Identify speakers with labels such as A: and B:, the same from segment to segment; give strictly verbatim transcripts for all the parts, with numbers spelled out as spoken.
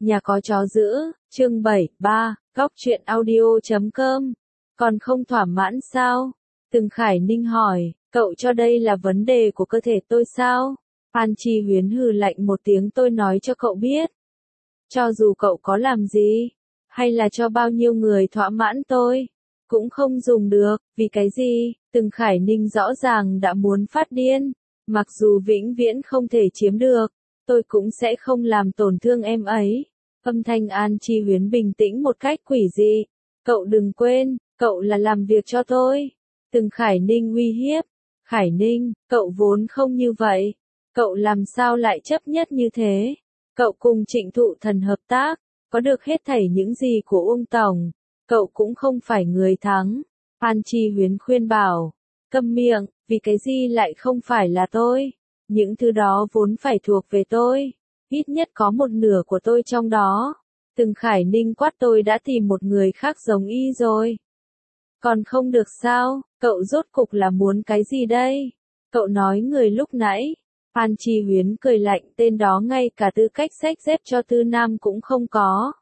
A: Nhà có chó giữ, chương bảy, ba, góc truyện audio chấm com. Còn không thỏa mãn sao? Từng Khải Ninh hỏi, cậu cho đây là vấn đề của cơ thể tôi sao? An Chi Huyến hừ lạnh một tiếng, tôi nói cho cậu biết. Cho dù cậu có làm gì, hay là cho bao nhiêu người thỏa mãn tôi, cũng không dùng được, vì cái gì? Từng Khải Ninh rõ ràng đã muốn phát điên, mặc dù vĩnh viễn không thể chiếm được, tôi cũng sẽ không làm tổn thương em ấy. Âm thanh An Chi Huyến bình tĩnh một cách quỷ dị. Cậu đừng quên, cậu là làm việc cho tôi. Từng Khải Ninh uy hiếp. Khải Ninh, cậu vốn không như vậy. Cậu làm sao lại chấp nhất như thế? Cậu cùng Trịnh Thụ Thần hợp tác, có được hết thảy những gì của Uông Tổng. Cậu cũng không phải người thắng. An Chi Huyến khuyên bảo. Câm miệng, vì cái gì lại không phải là tôi? Những thứ đó vốn phải thuộc về tôi. Ít nhất có một nửa của tôi trong đó. Từng Khải Ninh quát, tôi đã tìm một người khác giống y rồi. Còn không được sao? Cậu rốt cục là muốn cái gì đây? Cậu nói người lúc nãy. An Chi Huyến cười lạnh, tên đó ngay cả tư cách xách dép cho Tư Nam cũng không có.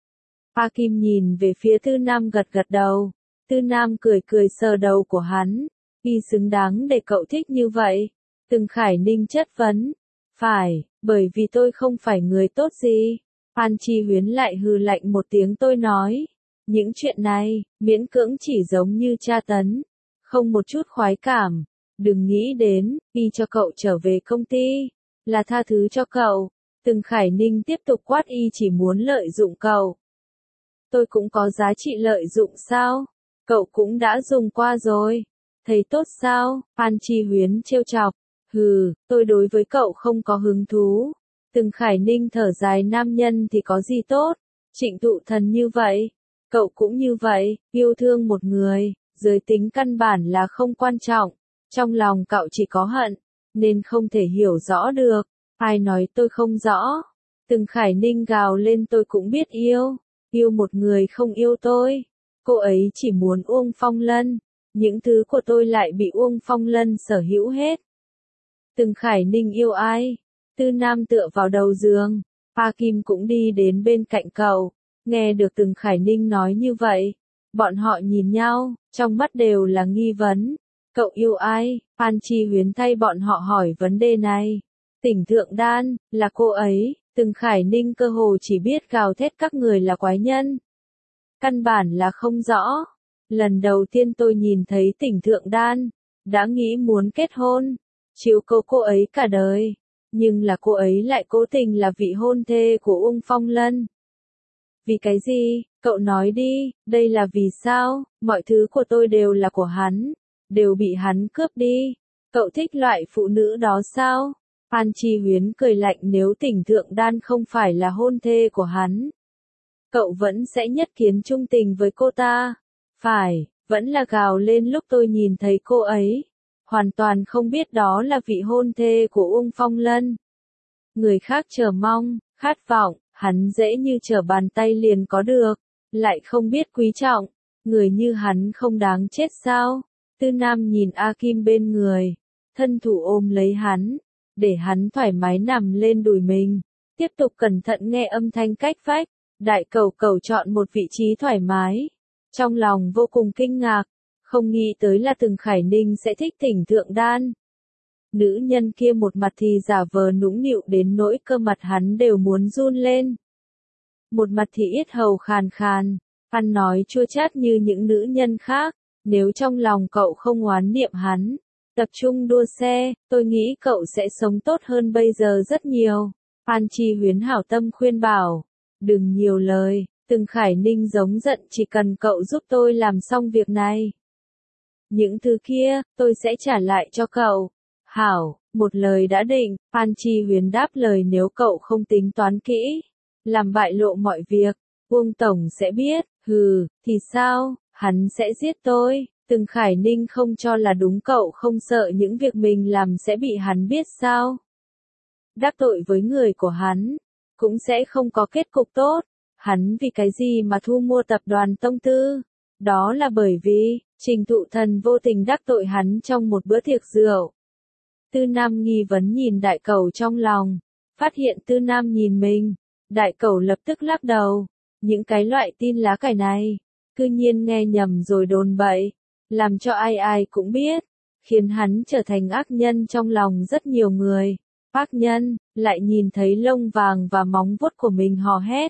A: A Kim nhìn về phía Tư Nam gật gật đầu. Tư Nam cười cười sờ đầu của hắn. Y xứng đáng để cậu thích như vậy. Từng Khải Ninh chất vấn. Phải, bởi vì tôi không phải người tốt gì. An Chi Huyến lại hừ lạnh một tiếng, tôi nói. Những chuyện này, miễn cưỡng chỉ giống như tra tấn. Không một chút khoái cảm. Đừng nghĩ đến, y cho cậu trở về công ty. Là tha thứ cho cậu. Từng Khải Ninh tiếp tục quát, y chỉ muốn lợi dụng cậu. Tôi cũng có giá trị lợi dụng sao? Cậu cũng đã dùng qua rồi. Thấy tốt sao? An Chi Huyến trêu chọc. Hừ, tôi đối với cậu không có hứng thú. Từng Khải Ninh thở dài, nam nhân thì có gì tốt? Trịnh Thụ Thần như vậy. Cậu cũng như vậy, yêu thương một người, giới tính căn bản là không quan trọng. Trong lòng cậu chỉ có hận, nên không thể hiểu rõ được. Ai nói tôi không rõ? Từng Khải Ninh gào lên, tôi cũng biết yêu. Yêu một người không yêu tôi. Cô ấy chỉ muốn Uông Phong Lân. Những thứ của tôi lại bị Uông Phong Lân sở hữu hết. Từng Khải Ninh yêu ai? Tư Nam tựa vào đầu giường. A Kim cũng đi đến bên cạnh cậu. Nghe được Từng Khải Ninh nói như vậy. Bọn họ nhìn nhau, trong mắt đều là nghi vấn. Cậu yêu ai? An Chi Huyến thay bọn họ hỏi vấn đề này. Tỉnh Thượng Đan, là cô ấy. Từng Khải Ninh cơ hồ chỉ biết gào thét các người là quái nhân. Căn bản là không rõ. Lần đầu tiên tôi nhìn thấy Tỉnh Thượng Đan, đã nghĩ muốn kết hôn. Chiếu cố cô ấy cả đời. Nhưng là cô ấy lại cố tình là vị hôn thê của Uông Phong Lân. Vì cái gì? Cậu nói đi, đây là vì sao? Mọi thứ của tôi đều là của hắn. Đều bị hắn cướp đi. Cậu thích loại phụ nữ đó sao? An Chi Huyến cười lạnh, nếu Tỉnh Thượng Đan không phải là hôn thê của hắn, cậu vẫn sẽ nhất kiến trung tình với cô ta. Phải, vẫn là gào lên lúc tôi nhìn thấy cô ấy. Hoàn toàn không biết đó là vị hôn thê của Uông Phong Lân. Người khác chờ mong, khát vọng, hắn dễ như trở bàn tay liền có được, lại không biết quý trọng. Người như hắn không đáng chết sao? Tư Nam nhìn A Kim bên người, thân thủ ôm lấy hắn, để hắn thoải mái nằm lên đùi mình. Tiếp tục cẩn thận nghe âm thanh cách vách. Đại Cẩu Cẩu chọn một vị trí thoải mái. Trong lòng vô cùng kinh ngạc, không nghĩ tới là Từng Khải Ninh sẽ thích Tỉnh Thượng Đan. Nữ nhân kia một mặt thì giả vờ nũng nịu đến nỗi cơ mặt hắn đều muốn run lên. Một mặt thì yết hầu khàn khàn, ăn nói chua chát như những nữ nhân khác. Nếu trong lòng cậu không oán niệm hắn, tập trung đua xe, tôi nghĩ cậu sẽ sống tốt hơn bây giờ rất nhiều. An Chi Huyến hảo tâm khuyên bảo. Đừng nhiều lời. Từng Khải Ninh giống giận, chỉ cần cậu giúp tôi làm xong việc này. Những thứ kia, tôi sẽ trả lại cho cậu. Hảo, một lời đã định. An Chi Huyến đáp lời, nếu cậu không tính toán kỹ, làm bại lộ mọi việc, Uông Tổng sẽ biết. Hừ, thì sao? Hắn sẽ giết tôi. Từng Khải Ninh không cho là đúng, cậu không sợ những việc mình làm sẽ bị hắn biết sao? Đắc tội với người của hắn, cũng sẽ không có kết cục tốt. Hắn vì cái gì mà thu mua tập đoàn Tông Tư? Đó là bởi vì, Trình Thụ Thần vô tình đắc tội hắn trong một bữa tiệc rượu. Tư Nam nghi vấn nhìn Đại Cẩu trong lòng, phát hiện Tư Nam nhìn mình, Đại cẩu lập tức lắc đầu. Những cái loại tin lá cải này, cư nhiên nghe nhầm rồi đồn bậy, làm cho ai ai cũng biết, khiến hắn trở thành ác nhân trong lòng rất nhiều người. Ác nhân, lại nhìn thấy lông vàng và móng vuốt của mình hò hét.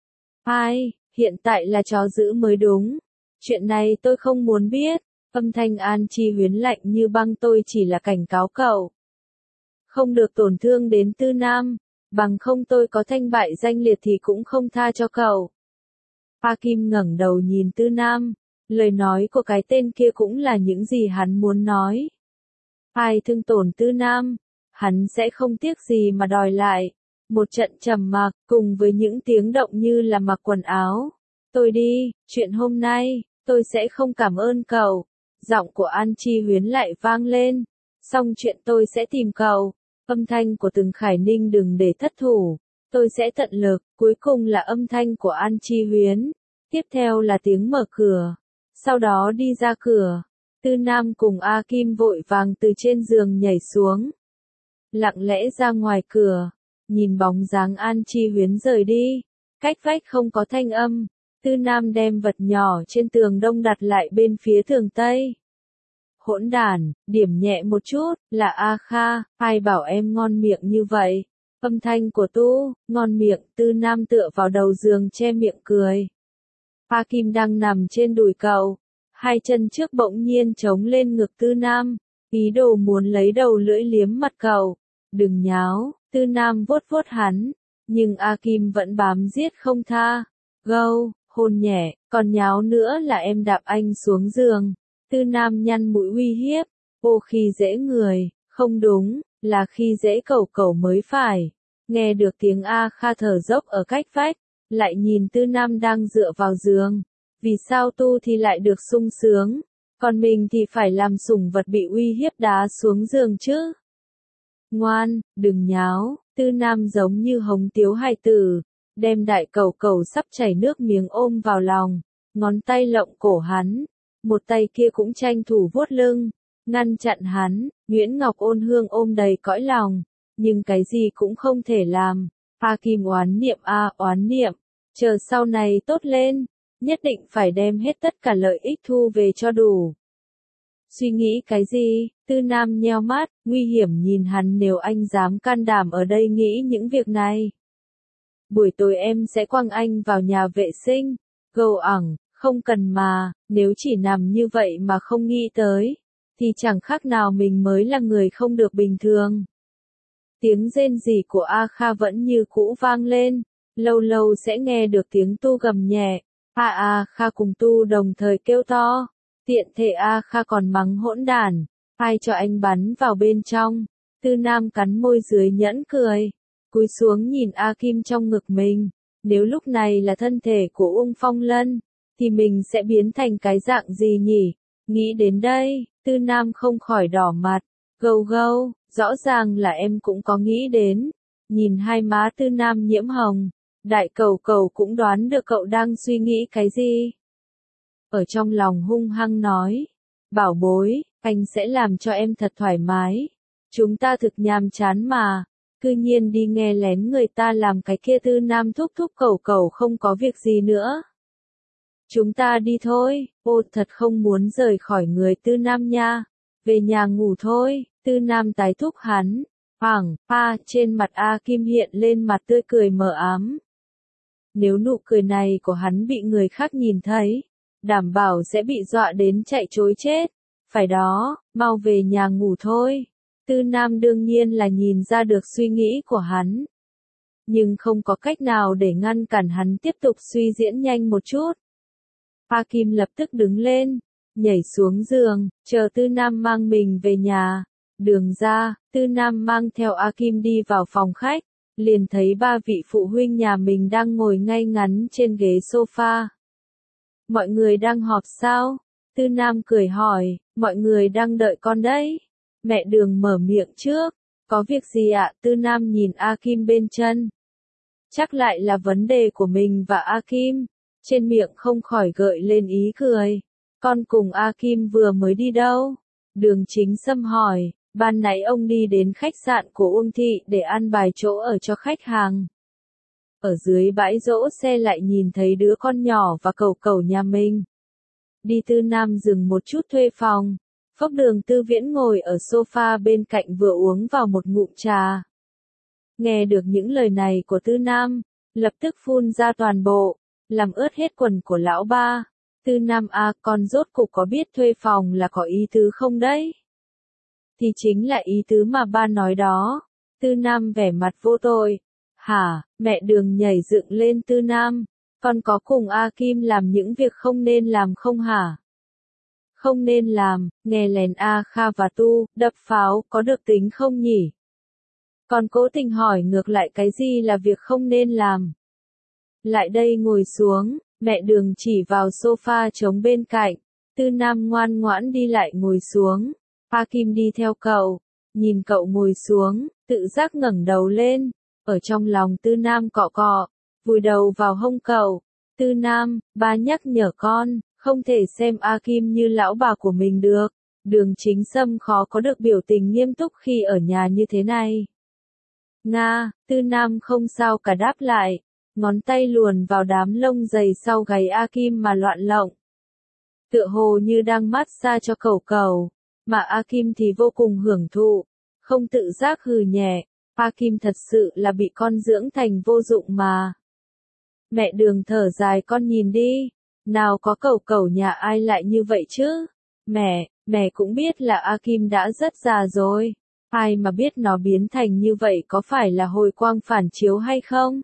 A: Ai, hiện tại là chó dữ mới đúng. Chuyện này tôi không muốn biết. Âm thanh An Chi Huyến lạnh như băng, tôi chỉ là cảnh cáo cậu. Không được tổn thương đến Tư Nam, bằng không tôi có thanh bại danh liệt thì cũng không tha cho cậu. A Kim ngẩng đầu nhìn Tư Nam, lời nói của cái tên kia cũng là những gì hắn muốn nói. Ai thương tổn Tư Nam, hắn sẽ không tiếc gì mà đòi lại. Một trận trầm mặc, cùng với những tiếng động như là mặc quần áo. Tôi đi, chuyện hôm nay, tôi sẽ không cảm ơn cậu. Giọng của An Chi Huyến lại vang lên. Xong chuyện tôi sẽ tìm cậu. Âm thanh của Từng Khải Ninh đừng để thất thủ. Tôi sẽ tận lực. Cuối cùng là âm thanh của An Chi Huyến. Tiếp theo là tiếng mở cửa. Sau đó đi ra cửa. Tư Nam cùng A Kim vội vàng từ trên giường nhảy xuống. Lặng lẽ ra ngoài cửa. Nhìn bóng dáng An Chi Huyến rời đi. Cách vách không có thanh âm. Tư Nam đem vật nhỏ trên tường đông đặt lại bên phía tường Tây. Hỗn đản, điểm nhẹ một chút, là A Kha, ai bảo em ngon miệng như vậy. Âm thanh của Tu, ngon miệng, Tư Nam tựa vào đầu giường che miệng cười. A Kim đang nằm trên đùi cậu, hai chân trước bỗng nhiên chống lên ngực Tư Nam, ý đồ muốn lấy đầu lưỡi liếm mặt cậu. Đừng nháo, Tư Nam vuốt vuốt hắn, nhưng A Kim vẫn bám giết không tha. Gâu, hôn nhẹ, còn nháo nữa là em đạp anh xuống giường. Tư Nam nhăn mũi uy hiếp, ô khi dễ người, không đúng, là khi dễ cẩu cẩu mới phải. Nghe được tiếng A Kha thở dốc ở cách vách, lại nhìn Tư Nam đang dựa vào giường. Vì sao Tu thì lại được sung sướng, còn mình thì phải làm sủng vật bị uy hiếp đá xuống giường chứ? Ngoan, đừng nháo, Tư Nam giống như hống tiếu hài tử, đem đại cẩu cẩu sắp chảy nước miếng ôm vào lòng, ngón tay lộng cổ hắn, một tay kia cũng tranh thủ vuốt lưng, ngăn chặn hắn. Nguyễn Ngọc Ôn Hương ôm đầy cõi lòng, nhưng cái gì cũng không thể làm. A Kim oán niệm a à, oán niệm, chờ sau này tốt lên, nhất định phải đem hết tất cả lợi ích thu về cho đủ. Suy nghĩ cái gì? Tư Nam nheo mắt, nguy hiểm nhìn hắn, nếu anh dám can đảm ở đây nghĩ những việc này. Buổi tối em sẽ quăng anh vào nhà vệ sinh. Gâu ẳng, không cần mà, nếu chỉ nằm như vậy mà không nghĩ tới, thì chẳng khác nào mình mới là người không được bình thường. Tiếng rên rỉ của A Kha vẫn như cũ vang lên, lâu lâu sẽ nghe được tiếng Tu gầm nhẹ. A A Kha cùng Tu đồng thời kêu to, tiện thể A Kha còn mắng hỗn đản, ai cho anh bắn vào bên trong. Tư Nam cắn môi dưới nhẫn cười, cúi xuống nhìn A Kim trong ngực mình. Nếu lúc này là thân thể của Ung Phong Lân, thì mình sẽ biến thành cái dạng gì nhỉ? Nghĩ đến đây, Tư Nam không khỏi đỏ mặt. Gâu gâu, rõ ràng là em cũng có nghĩ đến. Nhìn hai má Tư Nam nhiễm hồng, đại cẩu cẩu cũng đoán được cậu đang suy nghĩ cái gì. Ở trong lòng hung hăng nói, bảo bối, anh sẽ làm cho em thật thoải mái. Chúng ta thực nhàm chán mà, cư nhiên đi nghe lén người ta làm cái kia. Tư Nam thúc thúc cẩu cẩu không có việc gì nữa. Chúng ta đi thôi, ô thật không muốn rời khỏi người Tư Nam nha. Về nhà ngủ thôi, Tư Nam tái thúc hắn. Hoảng, a, trên mặt A Kim hiện lên mặt tươi cười mờ ám. Nếu nụ cười này của hắn bị người khác nhìn thấy, đảm bảo sẽ bị dọa đến chạy trối chết. Phải đó, mau về nhà ngủ thôi. Tư Nam đương nhiên là nhìn ra được suy nghĩ của hắn, nhưng không có cách nào để ngăn cản hắn tiếp tục suy diễn nhanh một chút. A Kim lập tức đứng lên, nhảy xuống giường, chờ Tư Nam mang mình về nhà. Đường ra, Tư Nam mang theo A Kim đi vào phòng khách, liền thấy ba vị phụ huynh nhà mình đang ngồi ngay ngắn trên ghế sofa. Mọi người đang họp sao? Tư Nam cười hỏi, mọi người đang đợi con đấy. Mẹ Đường mở miệng trước, có việc gì ạ? Tư Nam nhìn A Kim bên chân. Chắc lại là vấn đề của mình và A Kim. Trên miệng không khỏi gợi lên ý cười. Con cùng A Kim vừa mới đi đâu? Đường Chính Sâm hỏi, ban nãy ông đi đến khách sạn của Uông Thị để an bài chỗ ở cho khách hàng. ở dưới bãi đỗ xe lại nhìn thấy đứa con nhỏ và cẩu cẩu nhà mình. Đi Tư Nam dừng một chút thuê phòng. Phốc Đường Tư Viễn ngồi ở sofa bên cạnh vừa uống vào một ngụm trà. Nghe được những lời này của Tư Nam, lập tức phun ra toàn bộ, làm ướt hết quần của lão ba. Tư Nam à, con rốt cục có biết thuê phòng là có ý tứ không đấy? Thì chính là ý tứ mà ba nói đó. Tư Nam vẻ mặt vô tội. Hả, mẹ Đường nhảy dựng lên. Tư Nam, con có cùng A Kim làm những việc không nên làm không hả? Không nên làm, nghe lén A Kha và Tu, đập pháo, có được tính không nhỉ? Còn cố tình hỏi ngược lại cái gì là việc không nên làm. Lại đây ngồi xuống, mẹ Đường chỉ vào sofa trống bên cạnh. Tư Nam ngoan ngoãn đi lại ngồi xuống. A Kim đi theo cậu, nhìn cậu ngồi xuống, tự giác ngẩng đầu lên, ở trong lòng Tư Nam cọ cọ, vùi đầu vào hông cậu. Tư Nam, ba nhắc nhở con, không thể xem A Kim như lão bà của mình được. Đường Chính Sâm khó có được biểu tình nghiêm túc khi ở nhà như thế này. Nga, Tư Nam không sao cả đáp lại, ngón tay luồn vào đám lông dày sau gáy A Kim mà loạn lộng. Tựa hồ như đang massage cho cẩu cẩu, mà A Kim thì vô cùng hưởng thụ, không tự giác hừ nhẹ. A Kim thật sự là bị con dưỡng thành vô dụng mà. Mẹ Đường thở dài, con nhìn đi, nào có cẩu cẩu nhà ai lại như vậy chứ? Mẹ, mẹ cũng biết là A Kim đã rất già rồi. Ai mà biết nó biến thành như vậy có phải là hồi quang phản chiếu hay không?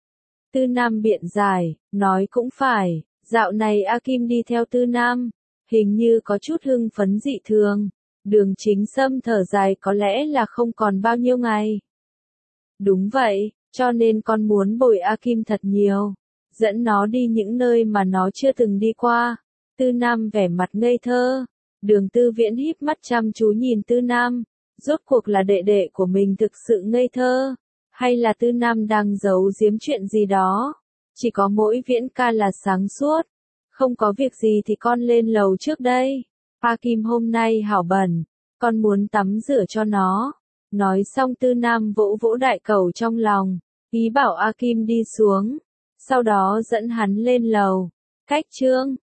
A: Tư Nam biện giải, nói cũng phải, dạo này A Kim đi theo Tư Nam, hình như có chút hưng phấn dị thường. Đường Chính Sâm thở dài, có lẽ là không còn bao nhiêu ngày. Đúng vậy, cho nên con muốn bồi A Kim thật nhiều, dẫn nó đi những nơi mà nó chưa từng đi qua. Tư Nam vẻ mặt ngây thơ. Đường Tư Viễn híp mắt chăm chú nhìn Tư Nam. Rốt cuộc là đệ đệ của mình thực sự ngây thơ, hay là Tư Nam đang giấu giếm chuyện gì đó? Chỉ có mỗi Viễn ca là sáng suốt. Không có việc gì thì con lên lầu trước đây. A Kim hôm nay hảo bẩn, con muốn tắm rửa cho nó. Nói xong Tư Nam vỗ vỗ đại cẩu trong lòng, ý bảo A Kim đi xuống, sau đó dẫn hắn lên lầu. Cách chương